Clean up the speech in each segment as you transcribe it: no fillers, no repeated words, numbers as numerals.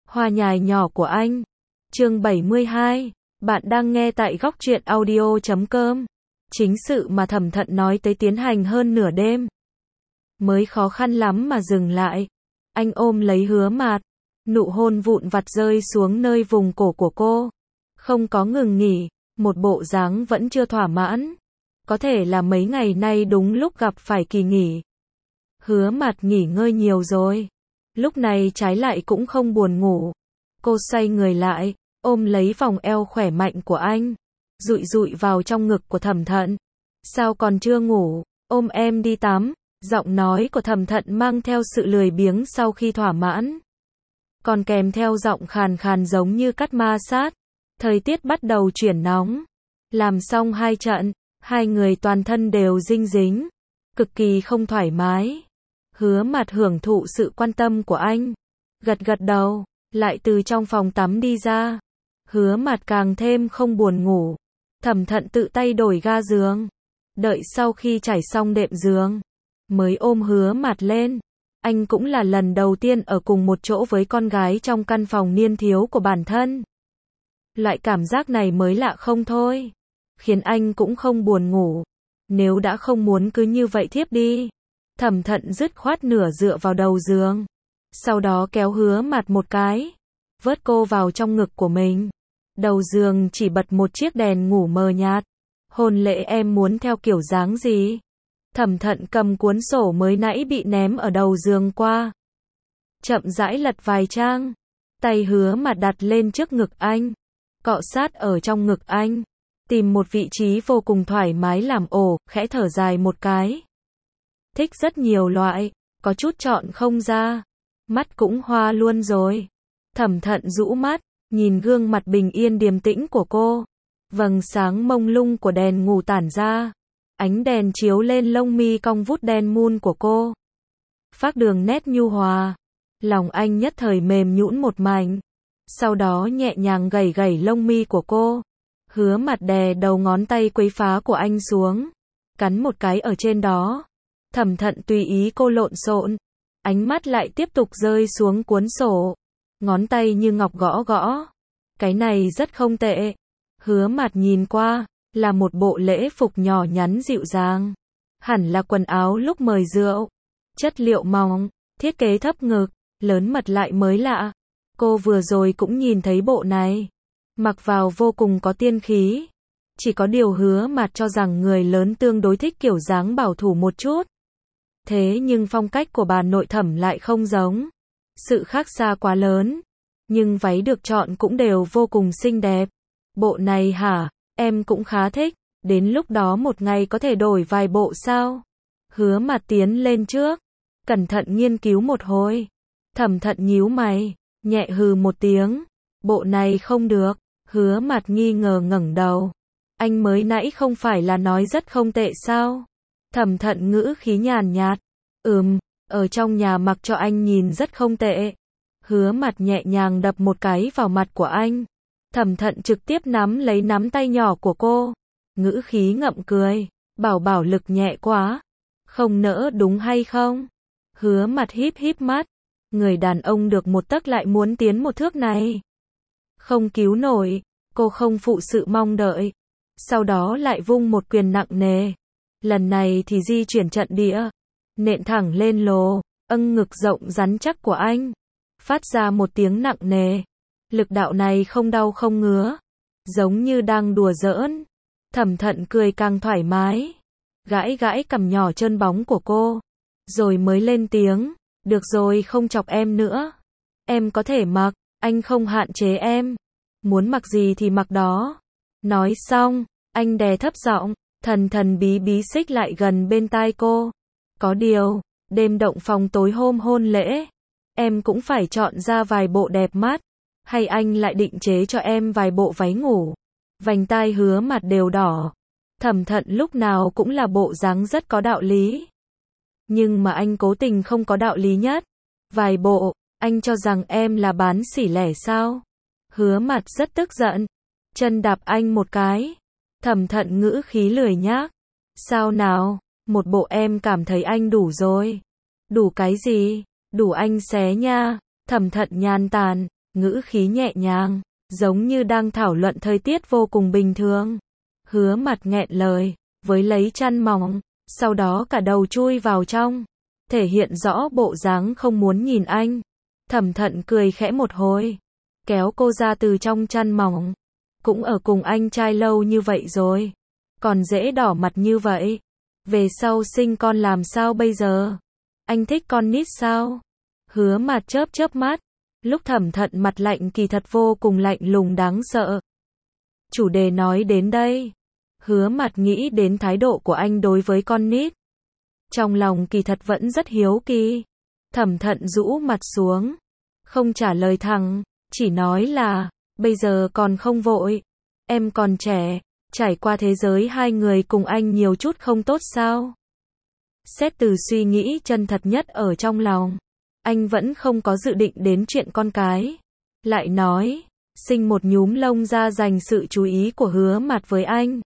Hoa nhài nhỏ của anh. Chương 72. Bạn đang nghe tại góc truyện audio.com. Chính sự mà Thẩm Thận nói tới tiến hành hơn nửa đêm. Mới khó khăn lắm mà dừng lại. Anh ôm lấy Hứa Mạt. Nụ hôn vụn vặt rơi xuống nơi vùng cổ của cô. Không có ngừng nghỉ, một bộ dáng vẫn chưa thỏa mãn. Có thể là mấy ngày nay đúng lúc gặp phải kỳ nghỉ. Hứa Mạt nghỉ ngơi nhiều rồi. Lúc này trái lại cũng không buồn ngủ. Cô xoay người lại, ôm lấy vòng eo khỏe mạnh của anh, dụi dụi vào trong ngực của Thẩm Thận. Sao còn chưa ngủ, ôm em đi tắm. Giọng nói của Thẩm Thận mang theo sự lười biếng sau khi thỏa mãn. Còn kèm theo giọng khàn khàn giống như cắt ma sát. Thời tiết bắt đầu chuyển nóng. Làm xong 2 trận, hai người toàn thân đều dinh dính. Cực kỳ không thoải mái. Hứa Mạt hưởng thụ sự quan tâm của anh. Gật gật đầu, lại từ trong phòng tắm đi ra. Hứa Mạt càng thêm không buồn ngủ. Thẩm Thận tự tay đổi ga giường. Đợi sau khi trải xong đệm giường, mới ôm Hứa Mạt lên. Anh cũng là lần đầu tiên ở cùng một chỗ với con gái trong căn phòng niên thiếu của bản thân. Loại cảm giác này mới lạ không thôi. Khiến anh cũng không buồn ngủ. Nếu đã không muốn cứ như vậy thiếp đi. Thẩm Thận dứt khoát nửa dựa vào đầu giường. Sau đó kéo Hứa Mạt một cái. Vớt cô vào trong ngực của mình. Đầu giường chỉ bật một chiếc đèn ngủ mờ nhạt. Hôn lễ em muốn theo kiểu dáng gì? Thẩm Thận cầm cuốn sổ mới nãy bị ném ở đầu giường qua. Chậm rãi lật vài trang. Tay Hứa Mạt đặt lên trước ngực anh. Cọ sát ở trong ngực anh. Tìm một vị trí vô cùng thoải mái làm ổ, khẽ thở dài một cái. Thích rất nhiều loại, có chút chọn không ra. Mắt cũng hoa luôn rồi. Thẩm Thận rũ mắt, nhìn gương mặt bình yên điềm tĩnh của cô. Vầng sáng mông lung của đèn ngủ tản ra. Ánh đèn chiếu lên lông mi cong vút đen mun của cô. Phác đường nét nhu hòa. Lòng anh nhất thời mềm nhũn một mảnh. Sau đó nhẹ nhàng gẩy gẩy lông mi của cô. Hứa Mạt đè đầu ngón tay quấy phá của anh xuống. Cắn một cái ở trên đó. Thẩm Thận tùy ý cô lộn xộn. Ánh mắt lại tiếp tục rơi xuống cuốn sổ. Ngón tay như ngọc gõ gõ. Cái này rất không tệ. Hứa Mạt nhìn qua, là một bộ lễ phục nhỏ nhắn dịu dàng. Hẳn là quần áo lúc mời rượu. Chất liệu mỏng, thiết kế thấp ngực, lớn mật lại mới lạ. Cô vừa rồi cũng nhìn thấy bộ này. Mặc vào vô cùng có tiên khí. Chỉ có điều Hứa Mạt cho rằng người lớn tương đối thích kiểu dáng bảo thủ một chút. Thế nhưng phong cách của bà nội Thẩm lại không giống. Sự khác xa quá lớn. Nhưng váy được chọn cũng đều vô cùng xinh đẹp. Bộ này hả, em cũng khá thích. Đến lúc đó một ngày có thể đổi vài bộ sao? Hứa Mạt tiến lên trước. Cẩn thận nghiên cứu một hồi. Thẩm Thận nhíu mày. Nhẹ hừ một tiếng. Bộ này không được. Hứa Mạt nghi ngờ ngẩng đầu. Anh mới nãy không phải là nói rất không tệ sao? Thẩm Thận ngữ khí nhàn nhạt. Ở trong nhà mặc cho anh nhìn rất không tệ. Hứa Mạt nhẹ nhàng đập một cái vào mặt của anh. Thẩm Thận trực tiếp nắm lấy nắm tay nhỏ của cô. Ngữ khí ngậm cười. Bảo lực nhẹ quá. Không nỡ đúng hay không? Hứa Mạt híp híp mắt. Người đàn ông được một tấc lại muốn tiến một thước này. Không cứu nổi. Cô không phụ sự mong đợi. Sau đó lại vung một quyền nặng nề. Lần này thì di chuyển trận địa. Nện thẳng lên lồ. Ngực rộng rắn chắc của anh. Phát ra một tiếng nặng nề. Lực đạo này không đau không ngứa. Giống như đang đùa giỡn. Thẩm Thận cười càng thoải mái. Gãi gãi cằm nhỏ trơn bóng của cô. Rồi mới lên tiếng. Được rồi, không chọc em nữa. Em có thể mặc. Anh không hạn chế em. Muốn mặc gì thì mặc đó. Nói xong, anh đè thấp giọng. Thần bí bí xích lại gần bên tai cô. Có điều, đêm động phòng tối hôm hôn lễ. Em cũng phải chọn ra vài bộ đẹp mắt. Hay anh lại định chế cho em vài bộ váy ngủ. Vành tai Hứa Mạt đều đỏ. Thẩm Thận lúc nào cũng là bộ dáng rất có đạo lý. Nhưng mà anh cố tình không có đạo lý nhất. Vài bộ, anh cho rằng em là bán xỉ lẻ sao? Hứa Mạt rất tức giận. Chân đạp anh một cái. Thẩm Thận ngữ khí lười nhác. Sao nào, một bộ em cảm thấy anh đủ rồi. Đủ cái gì? Đủ anh xé nha. Thẩm Thận nhàn tản. ngữ khí nhẹ nhàng, giống như đang thảo luận thời tiết vô cùng bình thường. Hứa Mặt nghẹn lời, với lấy chăn mỏng, sau đó cả đầu chui vào trong, thể hiện rõ bộ dáng không muốn nhìn anh. Thẩm Thận cười khẽ một hồi, kéo cô ra từ trong chăn mỏng. Cũng ở cùng anh trai lâu như vậy rồi, còn dễ đỏ mặt như vậy. Về sau sinh con làm sao bây giờ? Anh thích con nít sao? Hứa Mặt chớp chớp mắt, lúc Thẩm Thận mặt lạnh kỳ thật vô cùng lạnh lùng đáng sợ. Chủ đề nói đến đây, Hứa Mặt nghĩ đến thái độ của anh đối với con nít. Trong lòng kỳ thật vẫn rất hiếu kỳ. Thẩm Thận rũ mặt xuống, không trả lời thẳng, chỉ nói là, bây giờ còn không vội, em còn trẻ, trải qua thế giới hai người cùng anh nhiều chút không tốt sao? Xét từ suy nghĩ chân thật nhất ở trong lòng, anh vẫn không có dự định đến chuyện con cái. Lại nói, sinh một nhúm lông ra dành sự chú ý của Hứa Mặt với anh.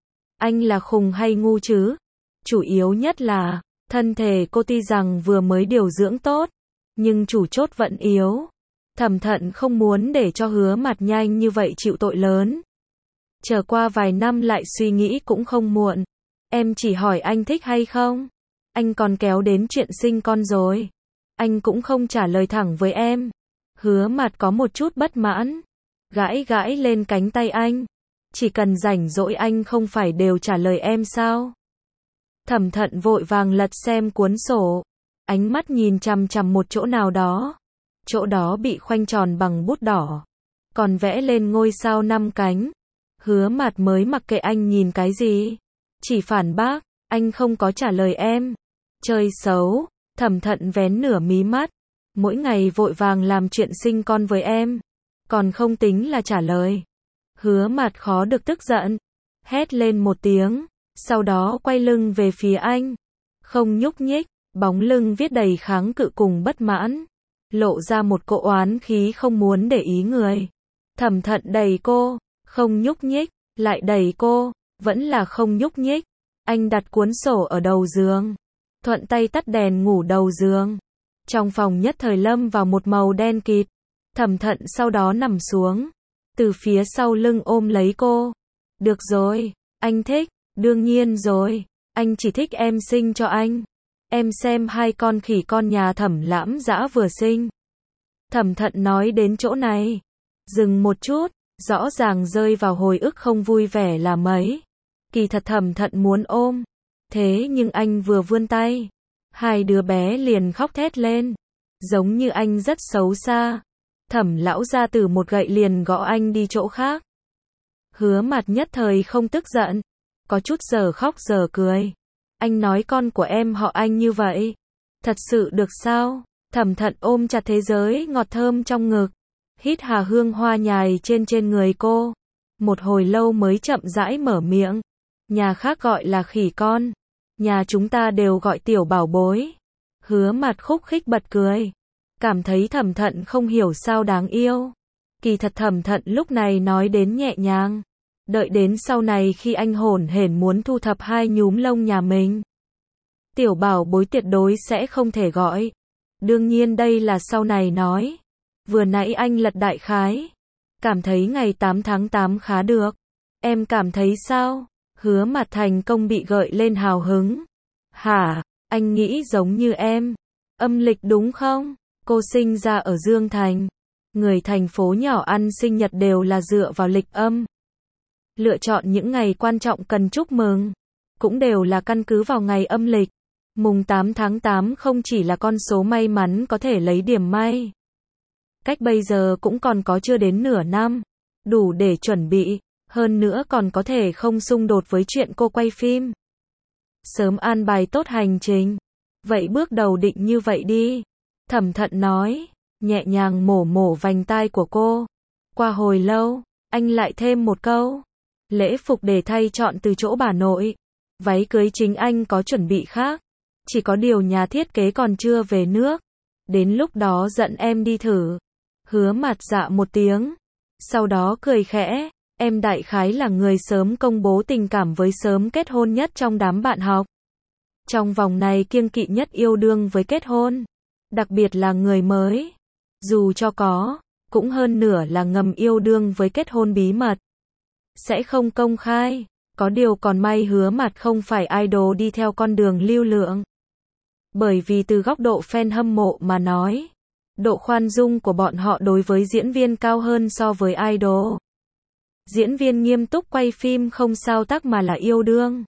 Anh là khùng hay ngu chứ? Chủ yếu nhất là, thân thể cô tuy rằng vừa mới điều dưỡng tốt, nhưng chủ chốt vẫn yếu. Thẩm Thận không muốn để cho Hứa Mặt nhanh như vậy chịu tội lớn. Chờ qua vài năm lại suy nghĩ cũng không muộn. Em chỉ hỏi anh thích hay không? Anh còn kéo đến chuyện sinh con rồi. Anh cũng không trả lời thẳng với em. Hứa Mặt có một chút bất mãn, gãi gãi lên cánh tay anh. Chỉ cần rảnh rỗi anh không phải đều trả lời em sao? Thẩm Thận vội vàng lật xem cuốn sổ, ánh mắt nhìn chằm chằm một chỗ nào đó. Chỗ đó bị khoanh tròn bằng bút đỏ, còn vẽ lên ngôi sao 5 cánh. Hứa Mặt mới mặc kệ anh nhìn cái gì, chỉ phản bác, anh không có trả lời em. Chơi xấu. Thẩm Thận vén nửa mí mắt, mỗi ngày vội vàng làm chuyện sinh con với em, còn không tính là trả lời. Hứa Mặt khó được tức giận, hét lên một tiếng, sau đó quay lưng về phía anh, không nhúc nhích, bóng lưng viết đầy kháng cự cùng bất mãn, lộ ra một cỗ oán khí không muốn để ý người. Thẩm Thận đẩy cô, không nhúc nhích, lại đẩy cô, vẫn là không nhúc nhích. Anh đặt cuốn sổ ở đầu giường, thuận tay tắt đèn ngủ đầu giường. Trong phòng nhất thời lâm vào một màu đen kịt. Thẩm Thận sau đó nằm xuống, từ phía sau lưng ôm lấy cô. Được rồi, anh thích, đương nhiên rồi, anh chỉ thích em sinh cho anh. Em xem hai con khỉ con nhà Thẩm Lãm Dã vừa sinh. Thẩm Thận nói đến chỗ này, dừng một chút, rõ ràng rơi vào hồi ức không vui vẻ là mấy. Kỳ thật Thẩm Thận muốn ôm, thế nhưng anh vừa vươn tay, hai đứa bé liền khóc thét lên, giống như anh rất xấu xa. Thẩm lão gia tử một gậy liền gõ anh đi chỗ khác. Hứa Mặt nhất thời không tức giận, có chút giờ khóc giờ cười. Anh nói con của em họ Anh như vậy, thật sự được sao? Thẩm Thận ôm chặt thế giới ngọt thơm trong ngực, hít hà hương hoa nhài trên người cô. Một hồi lâu mới chậm rãi mở miệng. Nhà khác gọi là khỉ con, nhà chúng ta đều gọi tiểu bảo bối. Hứa Mặt khúc khích bật cười, cảm thấy Thẩm Thận không hiểu sao đáng yêu. Kỳ thật Thẩm Thận lúc này nói đến nhẹ nhàng, đợi đến sau này khi anh hổn hển muốn thu thập hai nhúm lông nhà mình, tiểu bảo bối tuyệt đối sẽ không thể gọi. Đương nhiên đây là sau này nói. Vừa nãy anh lật đại khái, cảm thấy ngày 8 tháng 8 khá được. Em cảm thấy sao? Hứa Mặt thành công bị gợi lên hào hứng. Hả, anh nghĩ giống như em. Âm lịch đúng không? Cô sinh ra ở Dương Thành. Người thành phố nhỏ ăn sinh nhật đều là dựa vào lịch âm. Lựa chọn những ngày quan trọng cần chúc mừng, cũng đều là căn cứ vào ngày âm lịch. Mùng 8 tháng 8 không chỉ là con số may mắn có thể lấy điểm may. Cách bây giờ cũng còn có chưa đến nửa năm, đủ để chuẩn bị, hơn nữa còn có thể không xung đột với chuyện cô quay phim. Sớm an bài tốt hành trình. Vậy bước đầu định như vậy đi. Thẩm Thận nói, nhẹ nhàng mổ vành tai của cô. Qua hồi lâu, anh lại thêm một câu. Lễ phục để thay chọn từ chỗ bà nội. Váy cưới chính anh có chuẩn bị khác. Chỉ có điều nhà thiết kế còn chưa về nước. Đến lúc đó dẫn em đi thử. Hứa Mặt dạ một tiếng. Sau đó cười khẽ. Em đại khái là người sớm công bố tình cảm với sớm kết hôn nhất trong đám bạn học. Trong vòng này kiêng kỵ nhất yêu đương với kết hôn. Đặc biệt là người mới. Dù cho có, cũng hơn nửa là ngầm yêu đương với kết hôn bí mật. Sẽ không công khai, có điều còn may Hứa Mạt không phải idol đi theo con đường lưu lượng. Bởi vì từ góc độ fan hâm mộ mà nói, độ khoan dung của bọn họ đối với diễn viên cao hơn so với idol. Diễn viên nghiêm túc quay phim không sao tác mà là yêu đương.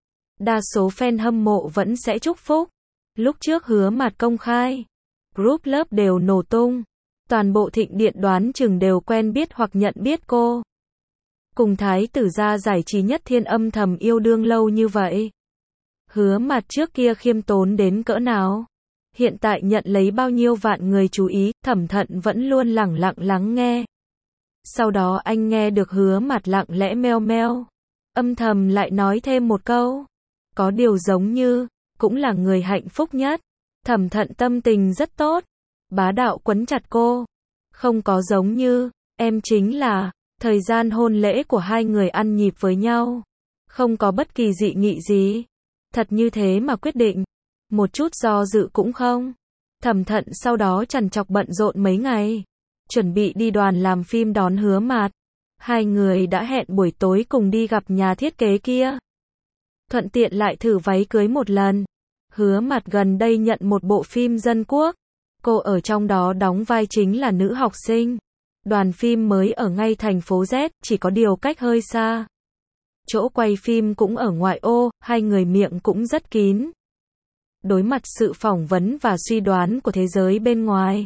Đa số fan hâm mộ vẫn sẽ chúc phúc. Lúc trước Hứa Mạt công khai, group lớp đều nổ tung. Toàn bộ Thịnh Điện đoán chừng đều quen biết hoặc nhận biết cô. Cùng thái tử gia giải trí Nhất Thiên âm thầm yêu đương lâu như vậy. Hứa Mạt trước kia khiêm tốn đến cỡ nào? Hiện tại nhận lấy bao nhiêu vạn người chú ý, Thẩm Thận vẫn luôn lẳng lặng lắng nghe. Sau đó anh nghe được Hứa Mạt lặng lẽ meo meo. Âm thầm lại nói thêm một câu. Có điều giống như, cũng là người hạnh phúc nhất. Thẩm Thận tâm tình rất tốt. Bá đạo quấn chặt cô. Không có giống như, em chính là, thời gian hôn lễ của hai người ăn nhịp với nhau. Không có bất kỳ dị nghị gì. Thật như thế mà quyết định. Một chút do dự cũng không. Thẩm Thận sau đó trằn trọc bận rộn mấy ngày. Chuẩn bị đi đoàn làm phim đón Hứa Mạt. Hai người đã hẹn buổi tối cùng đi gặp nhà thiết kế kia. Thuận tiện lại thử váy cưới một lần. Hứa Mạt gần đây nhận một bộ phim dân quốc. Cô ở trong đó đóng vai chính là nữ học sinh. Đoàn phim mới ở ngay thành phố Z, chỉ có điều cách hơi xa. Chỗ quay phim cũng ở ngoại ô, hai người miệng cũng rất kín. Đối mặt sự phỏng vấn và suy đoán của thế giới bên ngoài.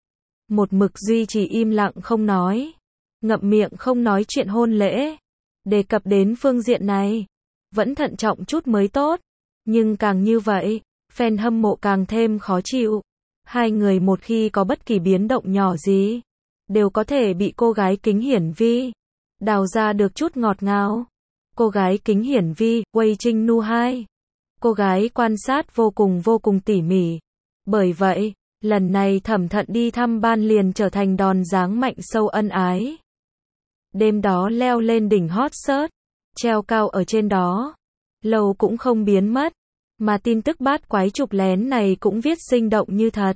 Một mực duy trì im lặng không nói. Ngậm miệng không nói chuyện hôn lễ. Đề cập đến phương diện này. Vẫn thận trọng chút mới tốt. Nhưng càng như vậy, fan hâm mộ càng thêm khó chịu. Hai người một khi có bất kỳ biến động nhỏ gì, đều có thể bị cô gái kính hiển vi đào ra được chút ngọt ngào. Cô gái kính hiển vi, Wei Trinh Nu 2. Cô gái quan sát vô cùng tỉ mỉ. Bởi vậy, lần này Thẩm Thận đi thăm ban liền trở thành đòn giáng mạnh sâu ân ái. Đêm đó leo lên đỉnh hot search, treo cao ở trên đó. Lâu cũng không biến mất. Mà tin tức bát quái chụp lén này cũng viết sinh động như thật.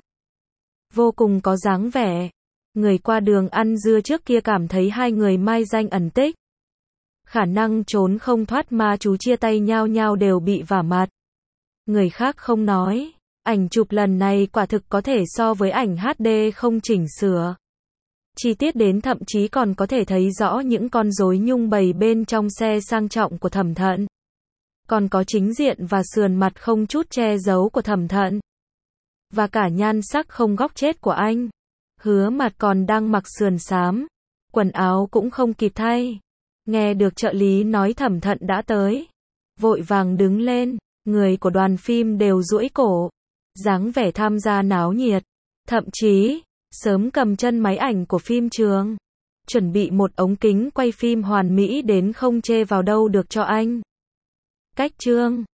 Vô cùng có dáng vẻ. Người qua đường ăn dưa trước kia cảm thấy hai người mai danh ẩn tích. Khả năng trốn không thoát ma chú chia tay nhau nhau đều bị vả mặt. Người khác không nói. Ảnh chụp lần này quả thực có thể so với ảnh HD không chỉnh sửa. Chi tiết đến thậm chí còn có thể thấy rõ những con rối nhung bày bên trong xe sang trọng của Thẩm Thận. Còn có chính diện và sườn mặt không chút che giấu của Thẩm Thận. Và cả nhan sắc không góc chết của anh. Hứa Mạt còn đang mặc sườn xám. Quần áo cũng không kịp thay. Nghe được trợ lý nói Thẩm Thận đã tới. Vội vàng đứng lên. Người của đoàn phim đều duỗi cổ. Dáng vẻ tham gia náo nhiệt. Thậm chí, sớm cầm chân máy ảnh của phim trường. Chuẩn bị một ống kính quay phim hoàn mỹ đến không chê vào đâu được cho anh. Cách chương